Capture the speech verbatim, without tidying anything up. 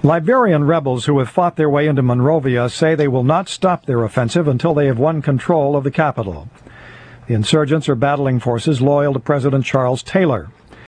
Liberian rebels who have fought their way into Monrovia say they will not stop their offensive until they have won control of the capital. The insurgents are battling forces loyal to President Charles Taylor.